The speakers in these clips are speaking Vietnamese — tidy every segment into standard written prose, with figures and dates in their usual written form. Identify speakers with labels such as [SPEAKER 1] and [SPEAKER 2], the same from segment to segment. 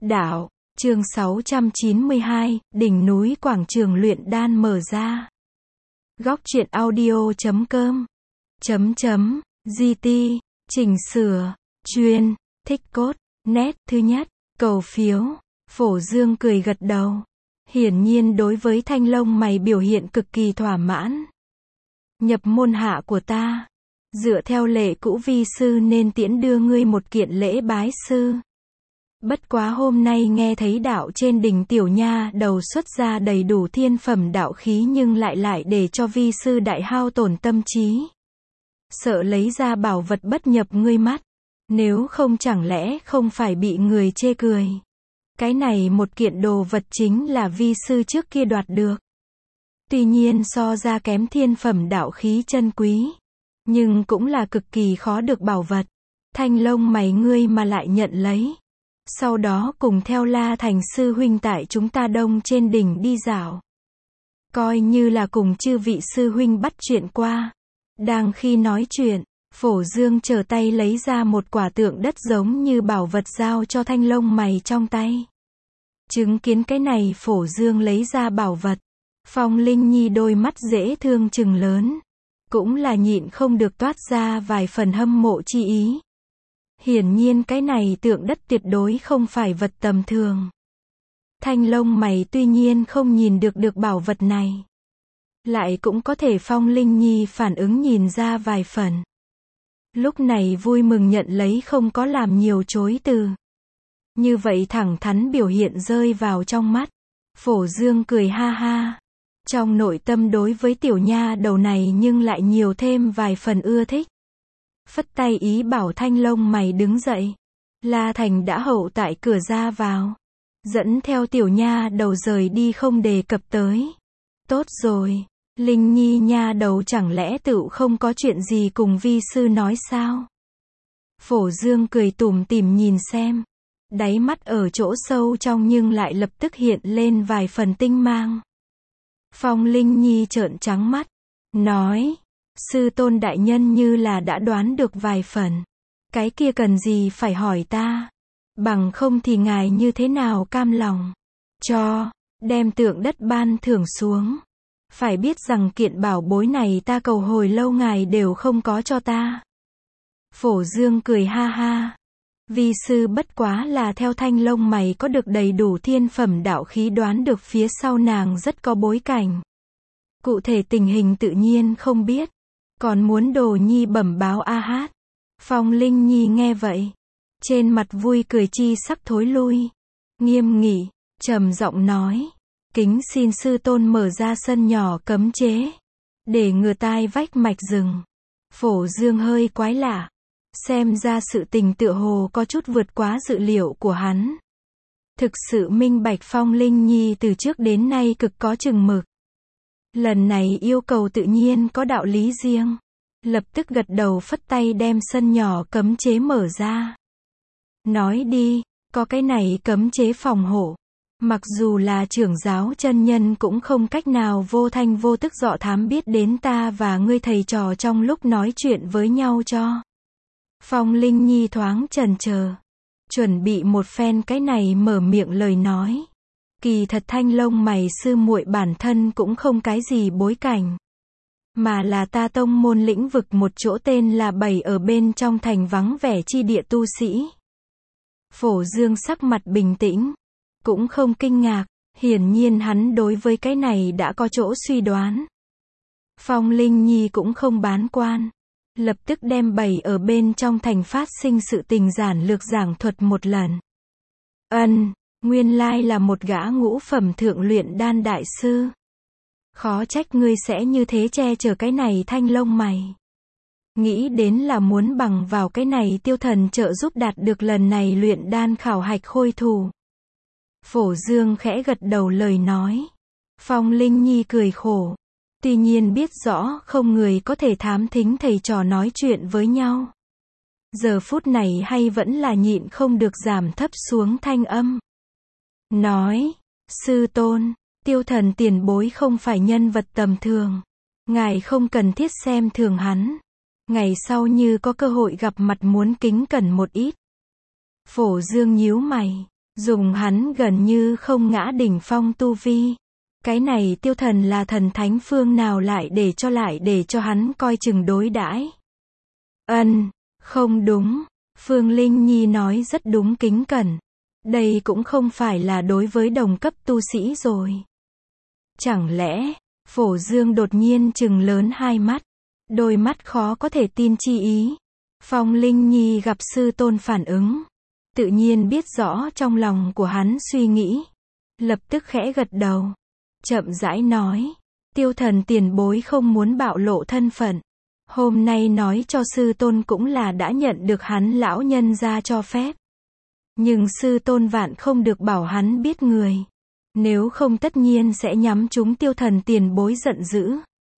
[SPEAKER 1] Đạo, chương 692, đỉnh núi quảng trường luyện đan mở ra. Góc truyện audio.com GT, chỉnh sửa, chuyên, thích cốt, nét, thứ nhất, cầu phiếu. Phổ Dương cười gật đầu. Hiển nhiên đối với thanh long mày biểu hiện cực kỳ thỏa mãn. Nhập môn hạ của ta. Dựa theo lệ cũ vi sư nên tiễn đưa ngươi một kiện lễ bái sư. Bất quá hôm nay nghe thấy đạo trên đỉnh tiểu nha đầu xuất ra đầy đủ thiên phẩm đạo khí nhưng lại để cho vi sư đại hao tổn tâm trí. Sợ lấy ra bảo vật bất nhập ngươi mắt. Nếu không chẳng lẽ không phải bị người chê cười. Cái này một kiện đồ vật chính là vi sư trước kia đoạt được. Tuy nhiên so ra kém thiên phẩm đạo khí chân quý. Nhưng cũng là cực kỳ khó được bảo vật. Thanh long mày ngươi mà lại nhận lấy. Sau đó cùng theo La Thành sư huynh tại chúng ta đông trên đỉnh đi dạo. Coi như là cùng chư vị sư huynh bắt chuyện qua. Đang khi nói chuyện, Phổ Dương trở tay lấy ra một quả tượng đất giống như bảo vật giao cho thanh long mày trong tay. Chứng kiến cái này Phổ Dương lấy ra bảo vật. Phong Linh Nhi đôi mắt dễ thương trừng lớn. Cũng là nhịn không được toát ra vài phần hâm mộ chi ý. Hiển nhiên cái này tượng đất tuyệt đối không phải vật tầm thường. Thanh long mày tuy nhiên không nhìn được bảo vật này. Lại cũng có thể Phong Linh Nhi phản ứng nhìn ra vài phần. Lúc này vui mừng nhận lấy không có làm nhiều chối từ. Như vậy thẳng thắn biểu hiện rơi vào trong mắt. Phổ Dương cười ha ha. Trong nội tâm đối với tiểu nha đầu này nhưng lại nhiều thêm vài phần ưa thích. Phất tay ý bảo thanh long mày đứng dậy. La Thành đã hậu tại cửa ra vào. Dẫn theo tiểu nha đầu rời đi không đề cập tới. Tốt rồi. Linh Nhi nha đầu chẳng lẽ tự không có chuyện gì cùng vi sư nói sao? Phổ Dương cười tủm tỉm nhìn xem. Đáy mắt ở chỗ sâu trong nhưng lại lập tức hiện lên vài phần tinh mang. Phong Linh Nhi trợn trắng mắt. Nói. Sư tôn đại nhân như là đã đoán được vài phần. Cái kia cần gì phải hỏi ta. Bằng không thì ngài như thế nào cam lòng. Cho. Đem tượng đất ban thưởng xuống. Phải biết rằng kiện bảo bối này ta cầu hồi lâu ngài đều không có cho ta. Phổ Dương cười ha ha. Vi sư bất quá là theo thanh long mày có được đầy đủ thiên phẩm đạo khí đoán được phía sau nàng rất có bối cảnh. Cụ thể tình hình tự nhiên không biết. Còn muốn đồ nhi bẩm báo a hát. Phong Linh Nhi nghe vậy. Trên mặt vui cười chi sắc thối lui. Nghiêm nghị, trầm giọng nói. Kính xin sư tôn mở ra sân nhỏ cấm chế. Để ngừa tai vách mạch rừng. Phổ Dương hơi quái lạ. Xem ra sự tình tựa hồ có chút vượt quá dự liệu của hắn. Thực sự minh bạch Phong Linh Nhi từ trước đến nay cực có chừng mực. Lần này yêu cầu tự nhiên có đạo lý riêng. Lập tức gật đầu phất tay đem sân nhỏ cấm chế mở ra. Nói đi, có cái này cấm chế phòng hộ. Mặc dù là trưởng giáo chân nhân cũng không cách nào vô thanh vô tức dọ thám biết đến ta và ngươi thầy trò trong lúc nói chuyện với nhau cho. Phong Linh Nhi thoáng chần chờ. Chuẩn bị một phen cái này mở miệng lời nói. Kỳ thật thanh long mày sư muội bản thân cũng không cái gì bối cảnh. Mà là ta tông môn lĩnh vực một chỗ tên là Bảy ở bên trong thành vắng vẻ chi địa tu sĩ. Phổ Dương sắc mặt bình tĩnh. Cũng không kinh ngạc. Hiển nhiên hắn đối với cái này đã có chỗ suy đoán. Phong Linh Nhi cũng không bán quan. Lập tức đem Bảy ở bên trong thành phát sinh sự tình giản lược giảng thuật một lần. Nguyên lai là một gã ngũ phẩm thượng luyện đan đại sư. Khó trách ngươi sẽ như thế che chở cái này thanh long mày. Nghĩ đến là muốn bằng vào cái này tiêu thần trợ giúp đạt được lần này luyện đan khảo hạch khôi thủ. Phổ Dương khẽ gật đầu lời nói. Phong Linh Nhi cười khổ. Tuy nhiên biết rõ không người có thể thám thính thầy trò nói chuyện với nhau. Giờ phút này hay vẫn là nhịn không được giảm thấp xuống thanh âm. Nói, sư tôn, tiêu thần tiền bối không phải nhân vật tầm thường. Ngài không cần thiết xem thường hắn. Ngày sau như có cơ hội gặp mặt muốn kính cẩn một ít. Phổ Dương nhíu mày. Dùng hắn gần như không ngã đỉnh phong tu vi. Cái này Tiêu Thần là thần thánh phương nào lại để cho hắn coi chừng đối đãi. Không đúng. Phương Linh Nhi nói rất đúng, kính cẩn. Đây cũng không phải là đối với đồng cấp tu sĩ rồi. Chẳng lẽ, Phổ Dương đột nhiên trừng lớn hai mắt. Đôi mắt khó có thể tin chi ý. Phong Linh Nhi gặp sư tôn phản ứng. Tự nhiên biết rõ trong lòng của hắn suy nghĩ. Lập tức khẽ gật đầu. Chậm rãi nói. Tiêu Thần tiền bối không muốn bạo lộ thân phận. Hôm nay nói cho sư tôn cũng là đã nhận được hắn lão nhân gia cho phép. Nhưng sư tôn vạn không được bảo hắn biết người. Nếu không tất nhiên sẽ nhắm trúng Tiêu Thần tiền bối giận dữ.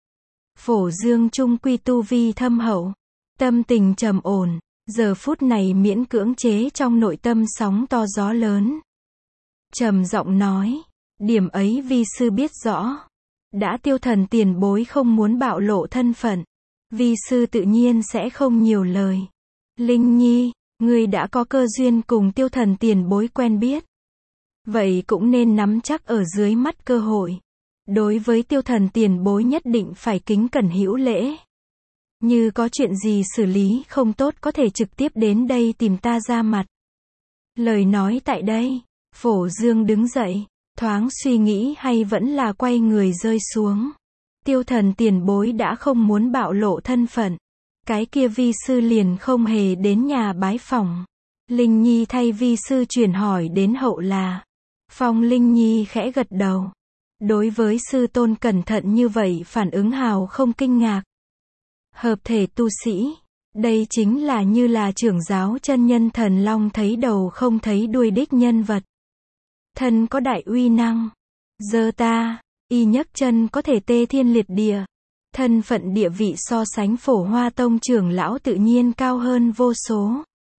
[SPEAKER 1] Phổ Dương trung quy tu vi thâm hậu. Tâm tình trầm ổn. Giờ phút này miễn cưỡng chế trong nội tâm sóng to gió lớn. Trầm giọng nói. Điểm ấy vi sư biết rõ. Đã Tiêu Thần tiền bối không muốn bạo lộ thân phận. Vi sư tự nhiên sẽ không nhiều lời. Linh Nhi, ngươi đã có cơ duyên cùng Tiêu Thần tiền bối quen biết. Vậy cũng nên nắm chắc ở dưới mắt cơ hội. Đối với Tiêu Thần tiền bối nhất định phải kính cẩn hữu lễ. Như có chuyện gì xử lý không tốt có thể trực tiếp đến đây tìm ta ra mặt. Lời nói tại đây, Phổ Dương đứng dậy, thoáng suy nghĩ hay vẫn là quay người rơi xuống. Tiêu Thần tiền bối đã không muốn bạo lộ thân phận. Cái kia vi sư liền không hề đến nhà bái phỏng. Linh Nhi thay vi sư chuyển hỏi đến hậu là. Phong Linh Nhi khẽ gật đầu. Đối với sư tôn cẩn thận như vậy phản ứng hào không kinh ngạc. Hợp thể tu sĩ. Đây chính là như là trưởng giáo chân nhân thần long thấy đầu không thấy đuôi đích nhân vật. Thân có đại uy năng. Giơ ta, y nhấc chân có thể tê thiên liệt địa. Thân phận địa vị so sánh Phổ Hoa Tông trưởng lão tự nhiên cao hơn vô số.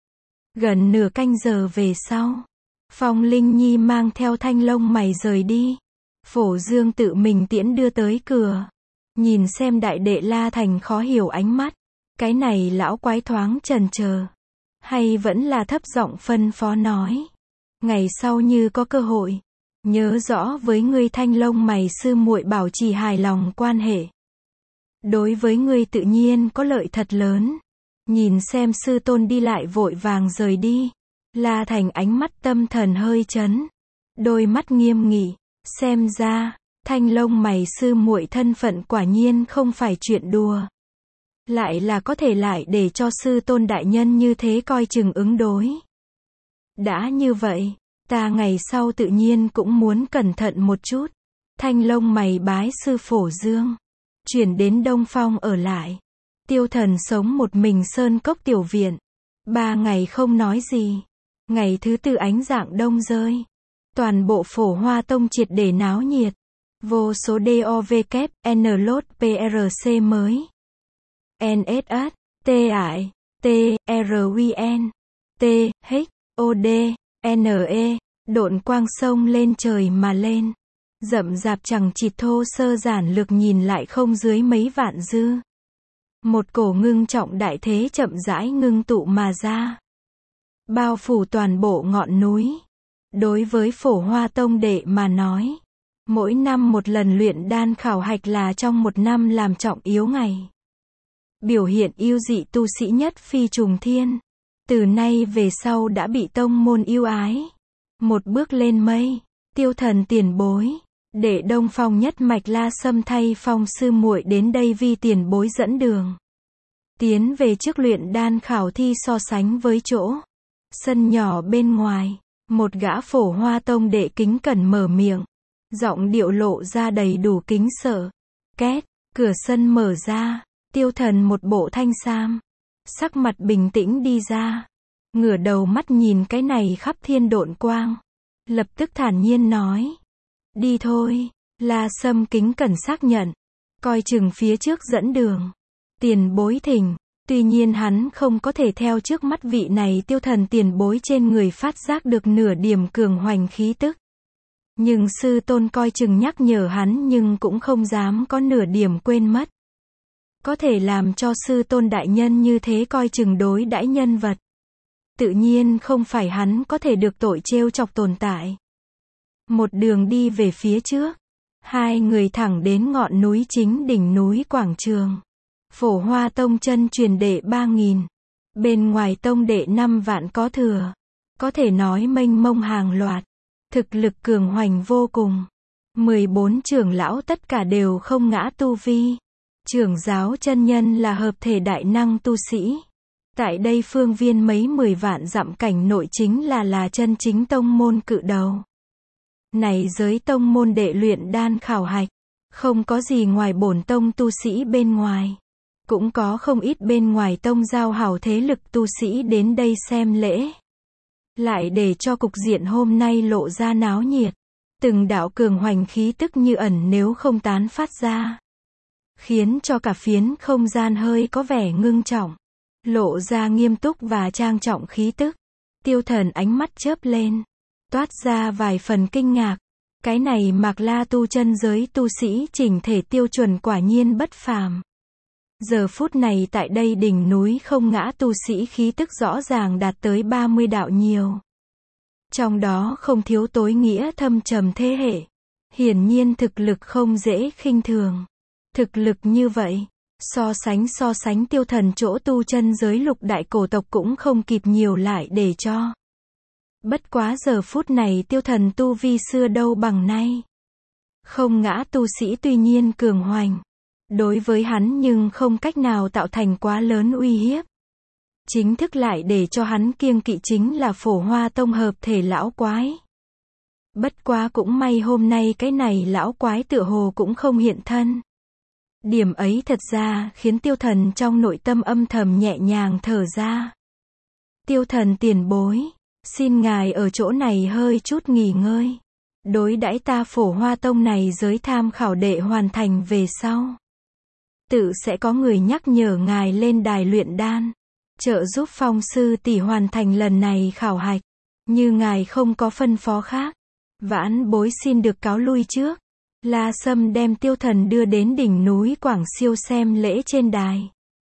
[SPEAKER 1] Gần nửa canh giờ về sau, Phong Linh Nhi mang theo Thanh lông mày rời đi. Phổ Dương tự mình tiễn đưa tới cửa. Nhìn xem đại đệ La Thành khó hiểu ánh mắt. Cái này lão quái thoáng chần chờ. Hay vẫn là thấp giọng phân phó nói. Ngày sau như có cơ hội. Nhớ rõ với ngươi Thanh lông mày sư muội bảo trì hài lòng quan hệ. Đối với ngươi tự nhiên có lợi thật lớn. Nhìn xem sư tôn đi lại vội vàng rời đi. La Thành ánh mắt tâm thần hơi chấn. Đôi mắt nghiêm nghị. Xem ra, Thanh lông mày sư muội thân phận quả nhiên không phải chuyện đùa. Lại là có thể lại để cho sư tôn đại nhân như thế coi chừng ứng đối. Đã như vậy, ta ngày sau tự nhiên cũng muốn cẩn thận một chút. Thanh lông mày bái sư Phổ Dương. Chuyển đến Đông Phong ở lại. Tiêu Thần sống một mình sơn cốc tiểu viện. 3 ngày không nói gì. Ngày thứ 4 ánh dạng đông rơi. Toàn bộ Phổ Hoa Tông triệt để náo nhiệt. Vô số DOVKN lốt PRC mới. NSS, T ải, T, RWN, T, H, OD, NE, độn quang sông lên trời mà lên. Rậm rạp chẳng chịt thô sơ giản lược nhìn lại không dưới mấy vạn dư. Một cổ ngưng trọng đại thế chậm rãi ngưng tụ mà ra. Bao phủ toàn bộ ngọn núi. Đối với Phổ Hoa Tông đệ mà nói. Mỗi năm một lần luyện đan khảo hạch là trong một năm làm trọng yếu ngày. Biểu hiện yêu dị tu sĩ nhất phi trùng thiên. Từ nay về sau đã bị tông môn yêu ái. Một bước lên mây. Tiêu Thần tiền bối. Để Đông Phong nhất mạch La Sâm thay Phong sư muội đến đây vi tiền bối dẫn đường. Tiến về trước luyện đan khảo thi so sánh với chỗ. Sân nhỏ bên ngoài. Một gã Phổ Hoa Tông đệ kính cẩn mở miệng. Giọng điệu lộ ra đầy đủ kính sợ. Két, cửa sân mở ra. Tiêu Thần một bộ thanh sam. Sắc mặt bình tĩnh đi ra. Ngửa đầu mắt nhìn cái này khắp thiên độn quang. Lập tức thản nhiên nói. Đi thôi. La Sâm kính cẩn xác nhận. Coi chừng phía trước dẫn đường. Tiền bối thỉnh. Tuy nhiên hắn không có thể theo trước mắt vị này Tiêu Thần tiền bối trên người phát giác được nửa điểm cường hoành khí tức. Nhưng sư tôn coi chừng nhắc nhở hắn nhưng cũng không dám có nửa điểm quên mất. Có thể làm cho sư tôn đại nhân như thế coi chừng đối đãi nhân vật. Tự nhiên không phải hắn có thể được tội trêu chọc tồn tại. Một đường đi về phía trước, hai người thẳng đến ngọn núi chính đỉnh núi Quảng Trường. Phổ Hoa Tông chân truyền đệ 3.000, bên ngoài tông đệ 5 vạn có thừa. Có thể nói mênh mông hàng loạt, thực lực cường hoành vô cùng. 14 trưởng lão tất cả đều không ngã tu vi. Trưởng giáo chân nhân là hợp thể đại năng tu sĩ. Tại đây phương viên mấy 10 vạn dặm cảnh nội chính là chân chính tông môn cự đầu. Này giới tông môn đệ luyện đan khảo hạch, không có gì ngoài bổn tông tu sĩ bên ngoài. Cũng có không ít bên ngoài tông giao hảo thế lực tu sĩ đến đây xem lễ. Lại để cho cục diện hôm nay lộ ra náo nhiệt. Từng đạo cường hoành khí tức như ẩn nếu không tán phát ra. Khiến cho cả phiến không gian hơi có vẻ ngưng trọng. Lộ ra nghiêm túc và trang trọng khí tức. Tiêu Thần ánh mắt chớp lên. Toát ra vài phần kinh ngạc. Cái này Mạc La tu chân giới tu sĩ chỉnh thể tiêu chuẩn quả nhiên bất phàm. Giờ phút này tại đây đỉnh núi không ngã tu sĩ khí tức rõ ràng đạt tới 30 đạo nhiều. Trong đó không thiếu tối nghĩa thâm trầm thế hệ. Hiển nhiên thực lực không dễ khinh thường. Thực lực như vậy, so sánh Tiêu Thần chỗ tu chân giới lục đại cổ tộc cũng không kịp nhiều lại để cho. Bất quá giờ phút này Tiêu Thần tu vi xưa đâu bằng nay. Không ngã tu sĩ tuy nhiên cường hoành. Đối với hắn nhưng không cách nào tạo thành quá lớn uy hiếp. Chính thức lại để cho hắn kiêng kỵ chính là Phổ Hoa Tông hợp thể lão quái. Bất quá cũng may hôm nay cái này lão quái tựa hồ cũng không hiện thân. Điểm ấy thật ra khiến Tiêu Thần trong nội tâm âm thầm nhẹ nhàng thở ra. Tiêu Thần tiền bối, xin ngài ở chỗ này hơi chút nghỉ ngơi. Đối đãi ta Phổ Hoa Tông này giới tham khảo đệ hoàn thành về sau. Tự sẽ có người nhắc nhở ngài lên đài luyện đan. Trợ giúp Phong sư tỷ hoàn thành lần này khảo hạch. Như ngài không có phân phó khác. Vãn bối xin được cáo lui trước. La Sâm đem Tiêu Thần đưa đến đỉnh núi Quảng Siêu xem lễ trên đài.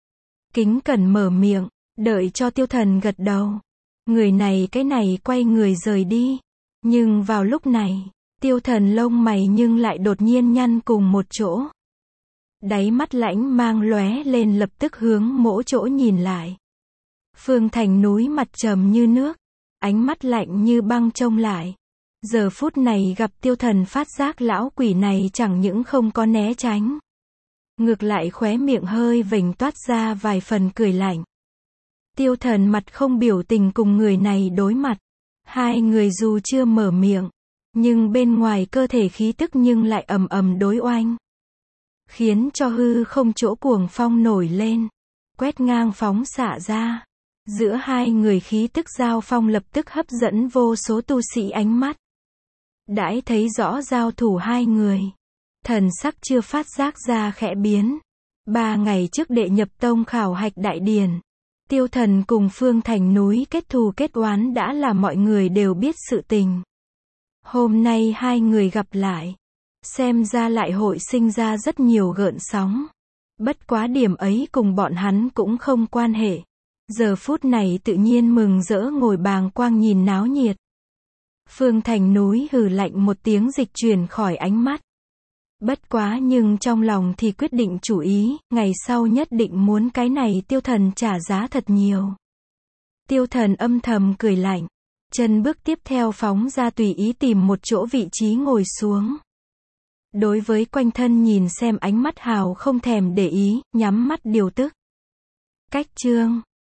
[SPEAKER 1] Kính cẩn mở miệng, đợi cho Tiêu Thần gật đầu. Người này cái này quay người rời đi. Nhưng vào lúc này, Tiêu Thần lông mày nhưng lại đột nhiên nhăn cùng một chỗ. Đáy mắt lãnh mang lóe lên lập tức hướng mỗi chỗ nhìn lại. Phương Thành núi mặt trầm như nước, ánh mắt lạnh như băng trông lại. Giờ phút này gặp Tiêu Thần phát giác lão quỷ này chẳng những không có né tránh. Ngược lại khóe miệng hơi vểnh toát ra vài phần cười lạnh. Tiêu Thần mặt không biểu tình cùng người này đối mặt. Hai người dù chưa mở miệng, nhưng bên ngoài cơ thể khí tức nhưng lại ầm ầm đối oanh. Khiến cho hư không chỗ cuồng phong nổi lên, quét ngang phóng xạ ra. Giữa hai người khí tức giao phong lập tức hấp dẫn vô số tu sĩ ánh mắt. Đãi thấy rõ giao thủ hai người, thần sắc chưa phát giác ra khẽ biến. 3 ngày trước đệ nhập tông khảo hạch đại điển, Tiêu Thần cùng Phương Thành núi kết thù kết oán đã là mọi người đều biết sự tình. Hôm nay hai người gặp lại, xem ra lại hội sinh ra rất nhiều gợn sóng. Bất quá điểm ấy cùng bọn hắn cũng không quan hệ. Giờ phút này tự nhiên mừng rỡ ngồi bàng quang nhìn náo nhiệt. Phương Thành núi hừ lạnh một tiếng dịch chuyển khỏi ánh mắt. Bất quá nhưng trong lòng thì quyết định chủ ý, ngày sau nhất định muốn cái này Tiêu Thần trả giá thật nhiều. Tiêu Thần âm thầm cười lạnh. Chân bước tiếp theo phóng ra tùy ý tìm một chỗ vị trí ngồi xuống. Đối với quanh thân nhìn xem ánh mắt hào không thèm để ý, nhắm mắt điều tức. Cách chương